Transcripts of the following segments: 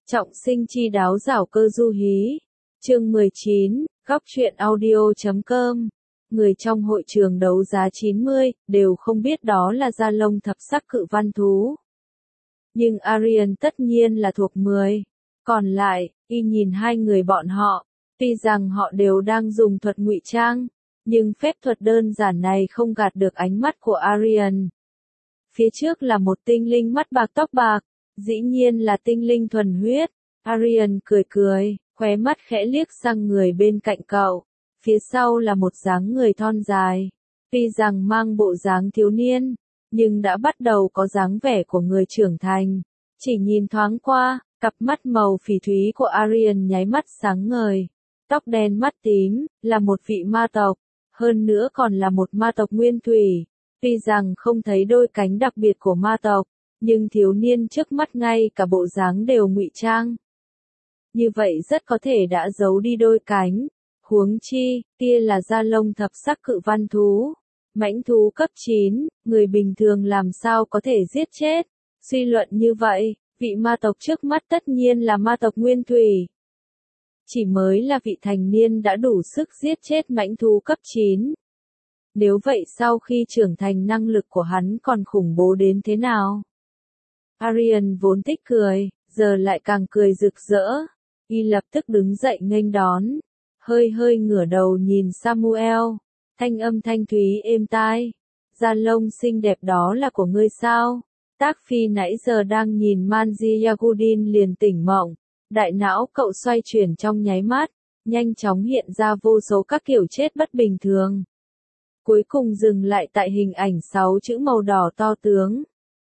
Trọng sinh chi đáo giảo cơ du hí. Chương 19, góc truyện audio.com. Người trong hội trường đấu giá 90, đều không biết đó là da lông thập sắc cự văn thú. Nhưng Arian tất nhiên là thuộc 10. Còn lại, y nhìn hai người bọn họ, tuy rằng họ đều đang dùng thuật ngụy trang, nhưng phép thuật đơn giản này không gạt được ánh mắt của Arian. Phía trước là một tinh linh mắt bạc tóc bạc, dĩ nhiên là tinh linh thuần huyết. Arian cười cười, khóe mắt khẽ liếc sang người bên cạnh cậu. Phía sau là một dáng người thon dài. Tuy rằng mang bộ dáng thiếu niên, nhưng đã bắt đầu có dáng vẻ của người trưởng thành. Chỉ nhìn thoáng qua, cặp mắt màu phỉ thúy của Arian nháy mắt sáng ngời. Tóc đen mắt tím, là một vị ma tộc. Hơn nữa còn là một ma tộc nguyên thủy. Tuy rằng không thấy đôi cánh đặc biệt của ma tộc, nhưng thiếu niên trước mắt ngay cả bộ dáng đều ngụy trang. Như vậy rất có thể đã giấu đi đôi cánh. Huống chi, kia là da lông thập sắc cự văn thú. Mãnh thú cấp 9, người bình thường làm sao có thể giết chết. Suy luận như vậy, vị ma tộc trước mắt tất nhiên là ma tộc nguyên thủy. Chỉ mới là vị thành niên đã đủ sức giết chết mãnh thú cấp 9. Nếu vậy sau khi trưởng thành năng lực của hắn còn khủng bố đến thế nào? Arian vốn thích cười, giờ lại càng cười rực rỡ. Y lập tức đứng dậy nghênh đón. Hơi ngửa đầu nhìn Samuel. Thanh âm thanh thúy êm tai. Da lông xinh đẹp đó là của ngươi sao? Tác Phi nãy giờ đang nhìn Manji Yagudin liền tỉnh mộng. Đại não cậu xoay chuyển trong nháy mắt. Nhanh chóng hiện ra vô số các kiểu chết bất bình thường. Cuối cùng dừng lại tại hình ảnh 6 chữ màu đỏ to tướng.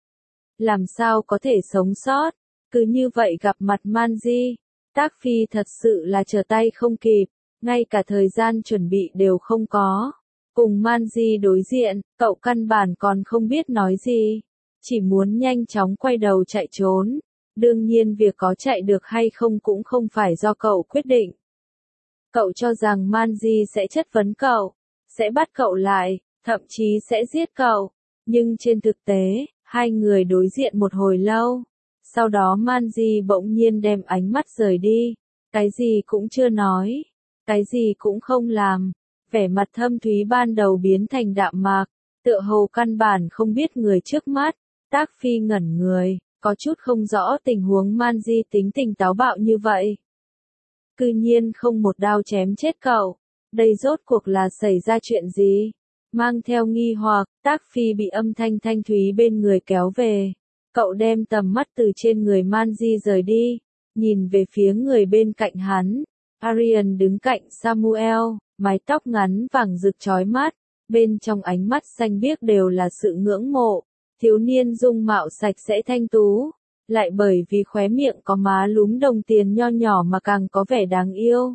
Làm sao có thể sống sót? Cứ như vậy gặp mặt Manji. Tác Phi thật sự là trở tay không kịp. Ngay cả thời gian chuẩn bị đều không có. Cùng Manji đối diện, cậu căn bản còn không biết nói gì. Chỉ muốn nhanh chóng quay đầu chạy trốn. Đương nhiên việc có chạy được hay không cũng không phải do cậu quyết định. Cậu cho rằng Manji sẽ chất vấn cậu, sẽ bắt cậu lại, thậm chí sẽ giết cậu. Nhưng trên thực tế, hai người đối diện một hồi lâu. Sau đó Manji bỗng nhiên đem ánh mắt rời đi. Cái gì cũng chưa nói. Cái gì cũng không làm. Vẻ mặt thâm thúy ban đầu biến thành đạm mạc. Tựa hồ căn bản không biết người trước mắt. Tác Phi ngẩn người, có chút không rõ tình huống Manji tính tình táo bạo như vậy. Cư nhiên không một đao chém chết cậu. Đây rốt cuộc là xảy ra chuyện gì? Mang theo nghi hoặc, Tác Phi bị âm thanh thanh thúy bên người kéo về. Cậu đem tầm mắt từ trên người Manji rời đi, nhìn về phía người bên cạnh hắn. Arian đứng cạnh Samuel, mái tóc ngắn vàng rực chói mắt, bên trong ánh mắt xanh biếc đều là sự ngưỡng mộ. Thiếu niên dung mạo sạch sẽ thanh tú, lại bởi vì khóe miệng có má lúm đồng tiền nho nhỏ mà càng có vẻ đáng yêu.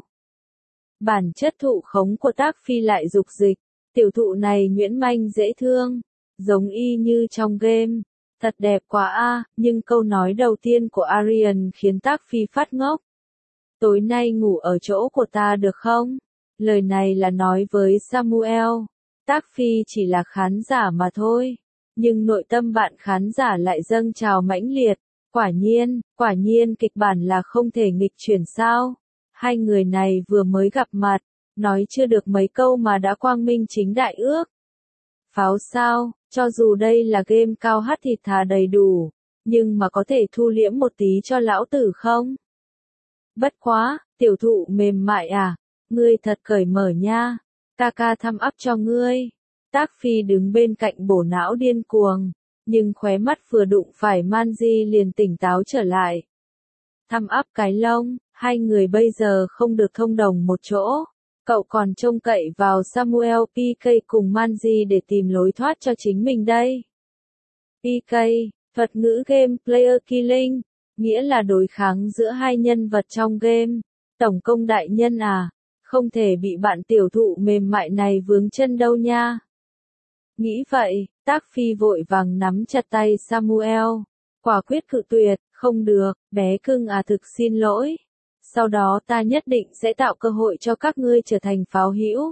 Bản chất thụ khống của Tác Phi lại dục dịch, tiểu thụ này nhuyễn manh dễ thương, giống y như trong game. Thật đẹp quá a, nhưng câu nói đầu tiên của Arian khiến Tác Phi phát ngốc. Tối nay ngủ ở chỗ của ta được không? Lời này là nói với Samuel. Tác Phi chỉ là khán giả mà thôi. Nhưng nội tâm bạn khán giả lại dâng trào mãnh liệt. Quả nhiên kịch bản là không thể nghịch chuyển sao? Hai người này vừa mới gặp mặt, nói chưa được mấy câu mà đã quang minh chính đại ước. Pháo sao, cho dù đây là game cao hắt thịt thà đầy đủ, nhưng mà có thể thu liễm một tí cho lão tử không? Bất quá, tiểu thụ mềm mại à, ngươi thật cởi mở nha, ca thăm ắp cho ngươi. Tác Phi đứng bên cạnh bổ não điên cuồng, nhưng khóe mắt vừa đụng phải Manji liền tỉnh táo trở lại. Thăm ắp cái lông, hai người bây giờ không được thông đồng một chỗ. Cậu còn trông cậy vào Samuel PK cùng Manji để tìm lối thoát cho chính mình đây. PK, thuật ngữ game Player Killing, nghĩa là đối kháng giữa hai nhân vật trong game. Tổng công đại nhân à, không thể bị bạn tiểu thụ mềm mại này vướng chân đâu nha. Nghĩ vậy, Tác Phi vội vàng nắm chặt tay Samuel. Quả quyết cự tuyệt, không được, bé cưng à thực xin lỗi. Sau đó ta nhất định sẽ tạo cơ hội cho các ngươi trở thành pháo hữu.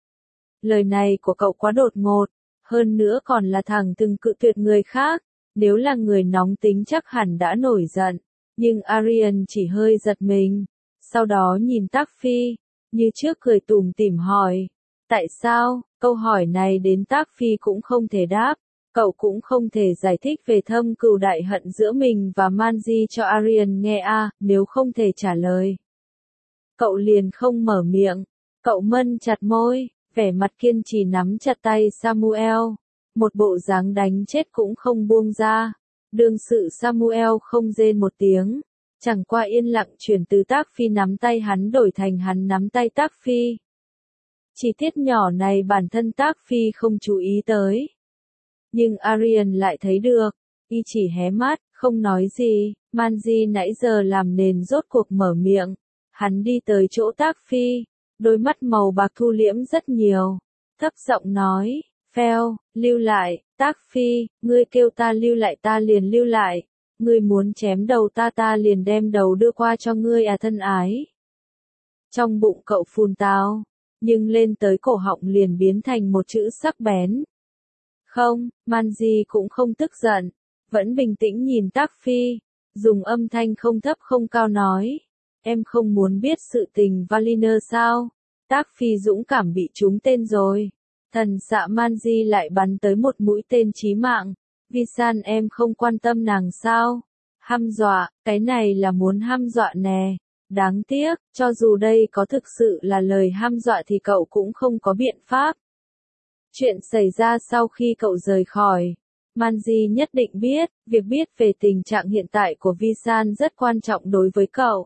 Lời này của cậu quá đột ngột, hơn nữa còn là thằng từng cự tuyệt người khác, nếu là người nóng tính chắc hẳn đã nổi giận. Nhưng Arian chỉ hơi giật mình, sau đó nhìn Tác Phi, như trước cười tủm tỉm hỏi, tại sao? Câu hỏi này đến Tác Phi cũng không thể đáp, cậu cũng không thể giải thích về thâm cừu đại hận giữa mình và Manji cho Arian nghe nếu không thể trả lời. Cậu liền không mở miệng, cậu mân chặt môi, vẻ mặt kiên trì nắm chặt tay Samuel, một bộ dáng đánh chết cũng không buông ra. Đương sự Samuel không rên một tiếng, chẳng qua yên lặng chuyển từ Tác Phi nắm tay hắn đổi thành hắn nắm tay Tác Phi. Chi tiết nhỏ này bản thân Tác Phi không chú ý tới. Nhưng Arian lại thấy được, y chỉ hé mắt, không nói gì, Manji nãy giờ làm nền rốt cuộc mở miệng. Hắn đi tới chỗ Tác Phi, đôi mắt màu bạc thu liễm rất nhiều, thấp giọng nói, Phèo, lưu lại, Tác Phi, ngươi kêu ta lưu lại ta liền lưu lại, ngươi muốn chém đầu ta liền đem đầu đưa qua cho ngươi thân ái. Trong bụng cậu phun tao, nhưng lên tới cổ họng liền biến thành một chữ sắc bén. Không, Manji cũng không tức giận, vẫn bình tĩnh nhìn Tác Phi, dùng âm thanh không thấp không cao nói, em không muốn biết sự tình Valiner sao? Tác Phi dũng cảm bị trúng tên rồi. Thần xạ Manji lại bắn tới một mũi tên chí mạng. Visan em không quan tâm nàng sao? Hăm dọa, cái này là muốn hăm dọa nè. Đáng tiếc, cho dù đây có thực sự là lời hăm dọa thì cậu cũng không có biện pháp. Chuyện xảy ra sau khi cậu rời khỏi. Manji nhất định biết, việc biết về tình trạng hiện tại của Visan rất quan trọng đối với cậu.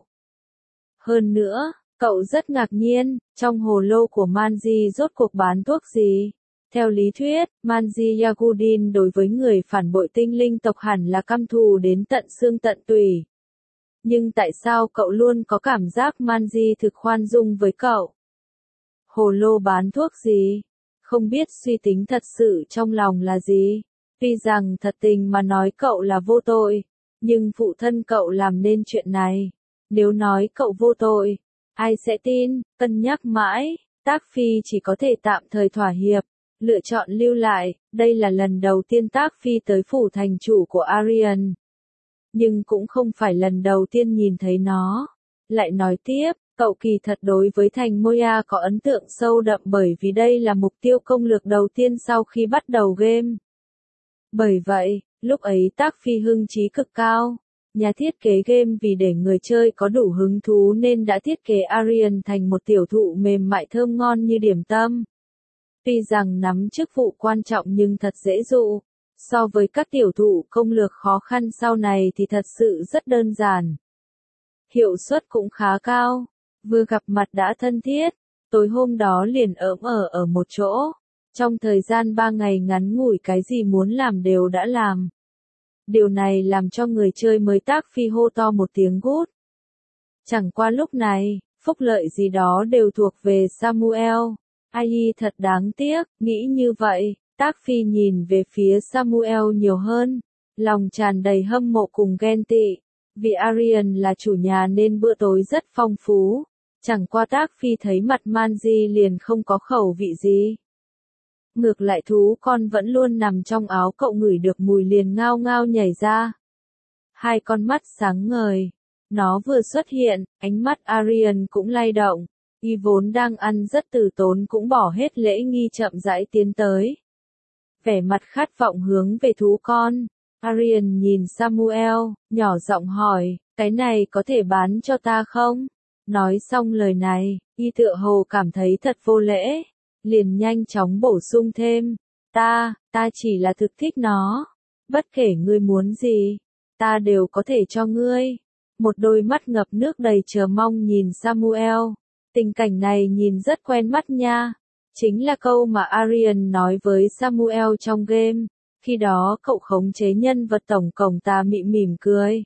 Hơn nữa, cậu rất ngạc nhiên, trong hồ lô của Manji rốt cuộc bán thuốc gì? Theo lý thuyết, Manji Yagudin đối với người phản bội tinh linh tộc hẳn là căm thù đến tận xương tận tủy. Nhưng tại sao cậu luôn có cảm giác Manji thực khoan dung với cậu? Hồ lô bán thuốc gì? Không biết suy tính thật sự trong lòng là gì? Tuy rằng thật tình mà nói cậu là vô tội, nhưng phụ thân cậu làm nên chuyện này. Nếu nói cậu vô tội, ai sẽ tin? Cân nhắc mãi, Tác Phi chỉ có thể tạm thời thỏa hiệp, lựa chọn lưu lại. Đây là lần đầu tiên Tác Phi tới phủ thành chủ của Arian. Nhưng cũng không phải lần đầu tiên nhìn thấy nó. Lại nói tiếp, cậu kỳ thật đối với thành Moya có ấn tượng sâu đậm bởi vì đây là mục tiêu công lược đầu tiên sau khi bắt đầu game. Bởi vậy, lúc ấy Tác Phi hưng trí cực cao. Nhà thiết kế game vì để người chơi có đủ hứng thú nên đã thiết kế Arian thành một tiểu thụ mềm mại thơm ngon như điểm tâm. Tuy rằng nắm chức vụ quan trọng nhưng thật dễ dụ. So với các tiểu thụ công lược khó khăn sau này thì thật sự rất đơn giản. Hiệu suất cũng khá cao. Vừa gặp mặt đã thân thiết. Tối hôm đó liền ỡm ở một chỗ. Trong thời gian 3 ngày ngắn ngủi cái gì muốn làm đều đã làm. Điều này làm cho người chơi mới Tác Phi hô to một tiếng gút. Chẳng qua lúc này, phúc lợi gì đó đều thuộc về Samuel. Ai thật đáng tiếc, nghĩ như vậy, Tác Phi nhìn về phía Samuel nhiều hơn, lòng tràn đầy hâm mộ cùng ghen tị. Vì Arian là chủ nhà nên bữa tối rất phong phú. Chẳng qua Tác Phi thấy mặt Manji liền không có khẩu vị gì. Ngược lại thú con vẫn luôn nằm trong áo cậu ngửi được mùi liền ngao ngao nhảy ra. Hai con mắt sáng ngời. Nó vừa xuất hiện, ánh mắt Arian cũng lay động. Y vốn đang ăn rất từ tốn cũng bỏ hết lễ nghi chậm rãi tiến tới. Vẻ mặt khát vọng hướng về thú con. Arian nhìn Samuel, nhỏ giọng hỏi, cái này có thể bán cho ta không? Nói xong lời này, y tựa hồ cảm thấy thật vô lễ. Liền nhanh chóng bổ sung thêm, ta chỉ là thực thích nó. Bất kể ngươi muốn gì, ta đều có thể cho ngươi. Một đôi mắt ngập nước đầy chờ mong nhìn Samuel. Tình cảnh này nhìn rất quen mắt nha. Chính là câu mà Arian nói với Samuel trong game. Khi đó cậu khống chế nhân vật tổng cộng ta mỉm cười.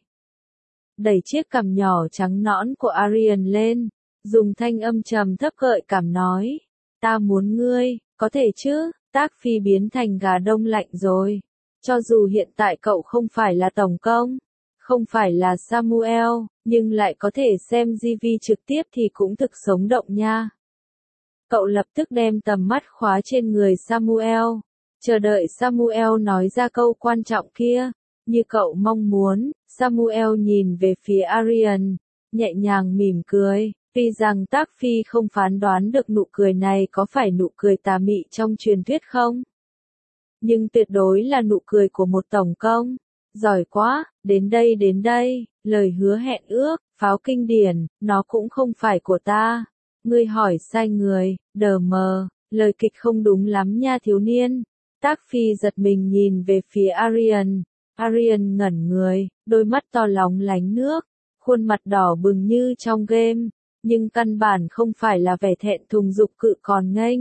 Đẩy chiếc cằm nhỏ trắng nõn của Arian lên. Dùng thanh âm trầm thấp gợi cảm nói. Ta muốn ngươi, có thể chứ? Tác Phi biến thành gà đông lạnh rồi. Cho dù hiện tại cậu không phải là tổng công, không phải là Samuel, nhưng lại có thể xem GV trực tiếp thì cũng thực sống động nha. Cậu lập tức đem tầm mắt khóa trên người Samuel, chờ đợi Samuel nói ra câu quan trọng kia. Như cậu mong muốn, Samuel nhìn về phía Arian, nhẹ nhàng mỉm cười, tuy rằng Tác Phi không phán đoán được nụ cười này có phải nụ cười tà mị trong truyền thuyết không. Nhưng tuyệt đối là nụ cười của một tổng công. Giỏi quá, đến đây, lời hứa hẹn ước, pháo kinh điển, nó cũng không phải của ta. Ngươi hỏi sai người, đờ mờ, lời kịch không đúng lắm nha thiếu niên. Tác Phi giật mình nhìn về phía Arian. Arian ngẩn người, đôi mắt to lóng lánh nước, khuôn mặt đỏ bừng như trong game, nhưng căn bản không phải là vẻ thẹn thùng dục cự còn nghênh,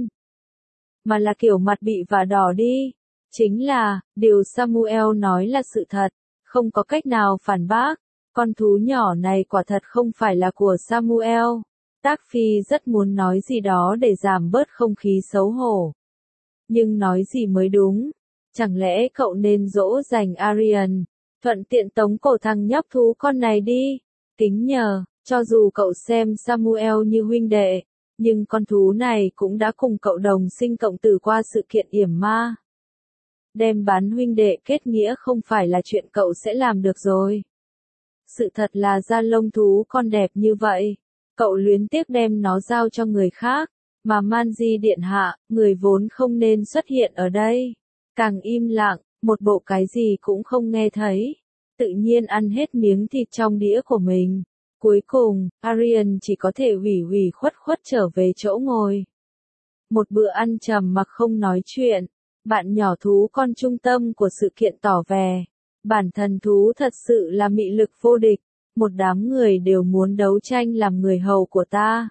mà là kiểu mặt bị vả đỏ đi. Chính là, điều Samuel nói là sự thật, không có cách nào phản bác. Con thú nhỏ này quả thật không phải là của Samuel. Tác Phi rất muốn nói gì đó để giảm bớt không khí xấu hổ. Nhưng nói gì mới đúng? Chẳng lẽ cậu nên dỗ dành Arian, thuận tiện tống cổ thằng nhóc thú con này đi? Kính nhờ, cho dù cậu xem Samuel như huynh đệ, nhưng con thú này cũng đã cùng cậu đồng sinh cộng tử qua sự kiện yểm ma. Đem bán huynh đệ kết nghĩa không phải là chuyện cậu sẽ làm được rồi. Sự thật là da lông thú con đẹp như vậy, cậu luyến tiếc đem nó giao cho người khác, mà Manji điện hạ, người vốn không nên xuất hiện ở đây. Càng im lặng, một bộ cái gì cũng không nghe thấy, tự nhiên ăn hết miếng thịt trong đĩa của mình. Cuối cùng, Arian chỉ có thể ủy khuất trở về chỗ ngồi. Một bữa ăn trầm mặc không nói chuyện. Bạn nhỏ thú con trung tâm của sự kiện tỏ vẻ, bản thân thú thật sự là mị lực vô địch, một đám người đều muốn đấu tranh làm người hầu của ta.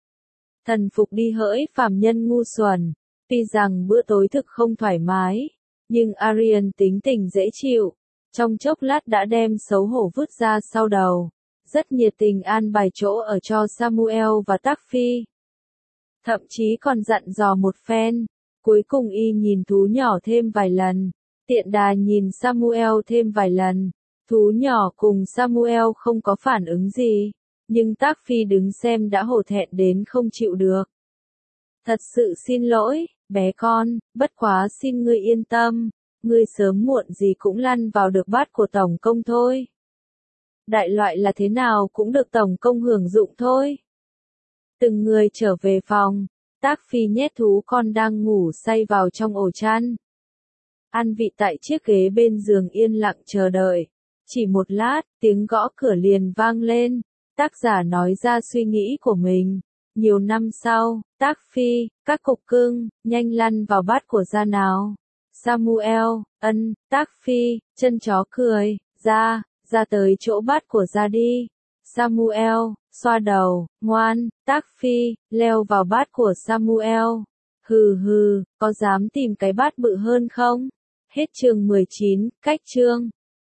Thần phục đi hỡi phàm nhân ngu xuẩn, tuy rằng bữa tối thực không thoải mái, nhưng Arian tính tình dễ chịu, trong chốc lát đã đem xấu hổ vứt ra sau đầu, rất nhiệt tình an bài chỗ ở cho Samuel và Tác Phi. Thậm chí còn dặn dò một phen. Cuối cùng y nhìn thú nhỏ thêm vài lần, tiện đà nhìn Samuel thêm vài lần. Thú nhỏ cùng Samuel không có phản ứng gì, nhưng Tác Phi đứng xem đã hổ thẹn đến không chịu được. Thật sự xin lỗi, bé con, bất quá xin ngươi yên tâm, ngươi sớm muộn gì cũng lăn vào được bát của tổng công thôi. Đại loại là thế nào cũng được tổng công hưởng dụng thôi. Từng người trở về phòng. Tác Phi nhét thú con đang ngủ say vào trong ổ chăn. An vị tại chiếc ghế bên giường yên lặng chờ đợi. Chỉ một lát, tiếng gõ cửa liền vang lên. Tác giả nói ra suy nghĩ của mình. Nhiều năm sau, Tác Phi, các cục cưng, nhanh lăn vào bát của gia nào. Samuel, Tác Phi, chân chó cười, ra tới chỗ bát của gia đi. Samuel, xoa đầu, ngoan, Tác Phi, leo vào bát của Samuel. Hừ, có dám tìm cái bát bự hơn không? Hết chương 19, cách chương.